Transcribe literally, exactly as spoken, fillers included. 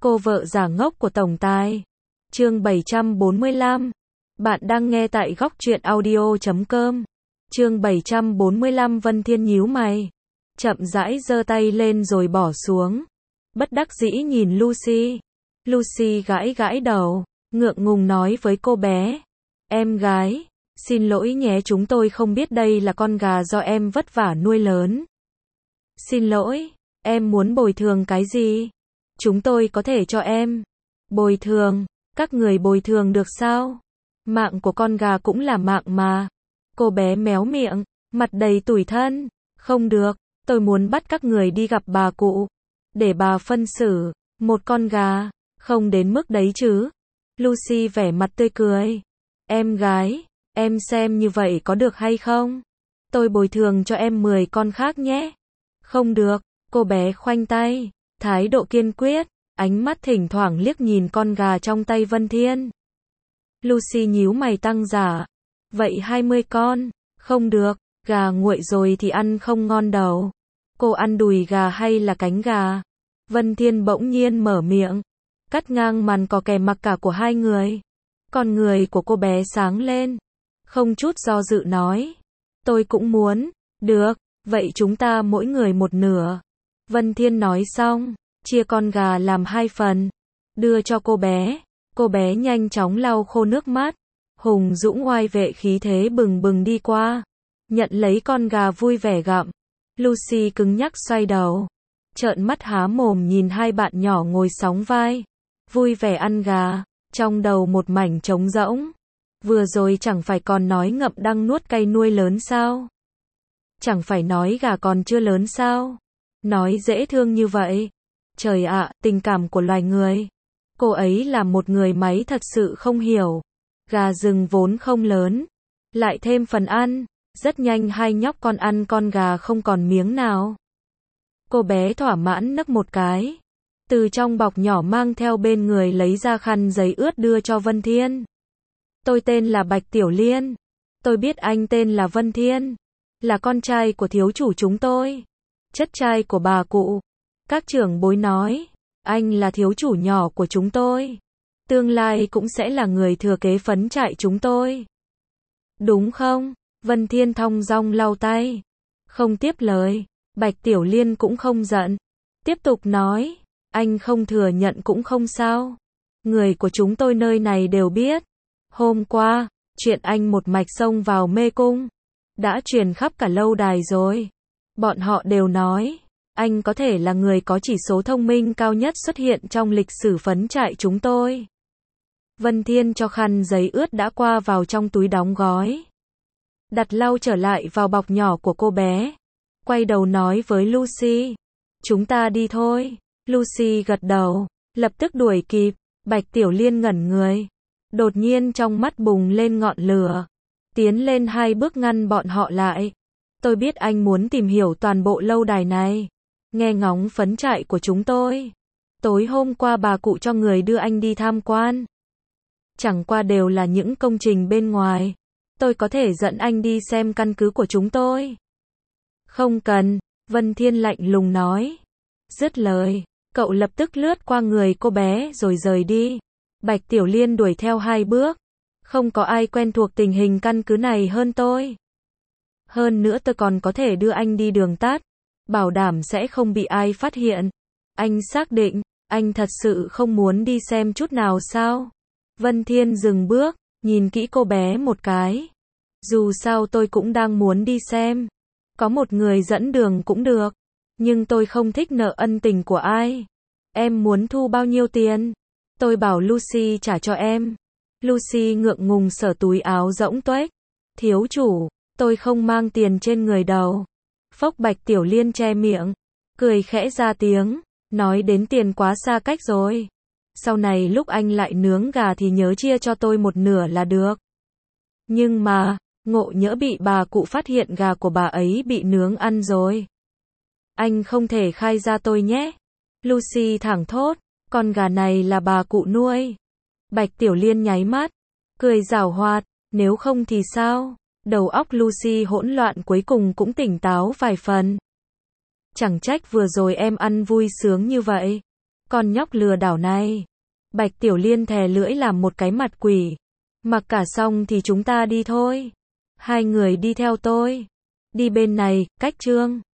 Cô vợ giả ngốc của tổng tài. Chương bảy trăm bốn mươi lăm. Bạn đang nghe tại góc truyện audio chấm com. Chương bảy trăm bốn mươi lăm. Vân Thiên nhíu mày, chậm rãi giơ tay lên rồi bỏ xuống. Bất đắc dĩ nhìn Lucy. Lucy gãi gãi đầu, ngượng ngùng nói với cô bé: "Em gái, xin lỗi nhé, chúng tôi không biết đây là con gà do em vất vả nuôi lớn." "Xin lỗi, em muốn bồi thường cái gì? Chúng tôi có thể cho em." "Bồi thường? Các người bồi thường được sao? Mạng của con gà cũng là mạng mà." Cô bé méo miệng, mặt đầy tủi thân. "Không được, tôi muốn bắt các người đi gặp bà cụ, để bà phân xử. Một con gà, không đến mức đấy chứ." Lucy vẻ mặt tươi cười. "Em gái, em xem như vậy có được hay không? Tôi bồi thường cho em mười con khác nhé." "Không được." Cô bé khoanh tay, thái độ kiên quyết, ánh mắt thỉnh thoảng liếc nhìn con gà trong tay Vân Thiên. Lucy nhíu mày tăng giả. "Vậy hai mươi con?" "Không được, gà nguội rồi thì ăn không ngon đâu." "Cô ăn đùi gà hay là cánh gà?" Vân Thiên bỗng nhiên mở miệng, cắt ngang màn cò kè mặc cả của hai người. Con người của cô bé sáng lên, không chút do dự nói: "Tôi cũng muốn." "Được, vậy chúng ta mỗi người một nửa." Vân Thiên nói xong, chia con gà làm hai phần, đưa cho cô bé. Cô bé nhanh chóng lau khô nước mắt, hùng dũng oai vệ khí thế bừng bừng đi qua, nhận lấy con gà vui vẻ gặm. Lucy cứng nhắc xoay đầu, trợn mắt há mồm nhìn hai bạn nhỏ ngồi sóng vai, vui vẻ ăn gà, trong đầu một mảnh trống rỗng. Vừa rồi chẳng phải còn nói ngậm đắng nuốt cay nuôi lớn sao? Chẳng phải nói gà còn chưa lớn sao? Nói dễ thương như vậy. Trời ạ, tình cảm của loài người. Cô ấy là một người máy thật sự không hiểu. Gà rừng vốn không lớn, lại thêm phần ăn, rất nhanh hai nhóc con ăn con gà không còn miếng nào. Cô bé thỏa mãn nấc một cái, từ trong bọc nhỏ mang theo bên người lấy ra khăn giấy ướt đưa cho Vân Thiên. "Tôi tên là Bạch Tiểu Liên. Tôi biết anh tên là Vân Thiên, là con trai của thiếu chủ chúng tôi, chất trai của bà cụ. Các trưởng bối nói, anh là thiếu chủ nhỏ của chúng tôi, tương lai cũng sẽ là người thừa kế phấn trại chúng tôi. Đúng không?" Vân Thiên thong dong lau tay, không tiếp lời. Bạch Tiểu Liên cũng không giận, tiếp tục nói: "Anh không thừa nhận cũng không sao. Người của chúng tôi nơi này đều biết. Hôm qua, chuyện anh một mạch xông vào mê cung đã truyền khắp cả lâu đài rồi. Bọn họ đều nói, anh có thể là người có chỉ số thông minh cao nhất xuất hiện trong lịch sử phấn trại chúng tôi." Vân Thiên cho khăn giấy ướt đã qua vào trong túi đóng gói, đặt lau trở lại vào bọc nhỏ của cô bé, quay đầu nói với Lucy: "Chúng ta đi thôi." Lucy gật đầu, lập tức đuổi kịp. Bạch Tiểu Liên ngẩn người, đột nhiên trong mắt bùng lên ngọn lửa, tiến lên hai bước ngăn bọn họ lại. "Tôi biết anh muốn tìm hiểu toàn bộ lâu đài này, nghe ngóng phấn trại của chúng tôi. Tối hôm qua bà cụ cho người đưa anh đi tham quan. Chẳng qua đều là những công trình bên ngoài. Tôi có thể dẫn anh đi xem căn cứ của chúng tôi." "Không cần." Vân Thiên lạnh lùng nói. Dứt lời, cậu lập tức lướt qua người cô bé rồi rời đi. Bạch Tiểu Liên đuổi theo hai bước. "Không có ai quen thuộc tình hình căn cứ này hơn tôi. Hơn nữa tôi còn có thể đưa anh đi đường tắt, bảo đảm sẽ không bị ai phát hiện." "Anh xác định, anh thật sự không muốn đi xem chút nào sao?" Vân Thiên dừng bước, nhìn kỹ cô bé một cái. "Dù sao tôi cũng đang muốn đi xem. Có một người dẫn đường cũng được. Nhưng tôi không thích nợ ân tình của ai. Em muốn thu bao nhiêu tiền? Tôi bảo Lucy trả cho em." Lucy ngượng ngùng sờ túi áo rỗng tuếch. "Thiếu chủ, tôi không mang tiền trên người đâu." Phốc. Bạch Tiểu Liên che miệng, cười khẽ ra tiếng, nói: "Đến tiền quá xa cách rồi. Sau này lúc anh lại nướng gà thì nhớ chia cho tôi một nửa là được." "Nhưng mà, ngộ nhỡ bị bà cụ phát hiện gà của bà ấy bị nướng ăn rồi. Anh không thể khai ra tôi nhé." Lucy thẳng thốt. "Con gà này là bà cụ nuôi." Bạch Tiểu Liên nháy mắt, cười giảo hoạt. "Nếu không thì sao?" Đầu óc Lucy hỗn loạn cuối cùng cũng tỉnh táo vài phần. "Chẳng trách vừa rồi em ăn vui sướng như vậy. Con nhóc lừa đảo này. Bạch Tiểu Liên thè lưỡi làm một cái mặt quỷ. Mặc cả xong thì chúng ta đi thôi. Hai người đi theo tôi. Đi bên này, cách Trương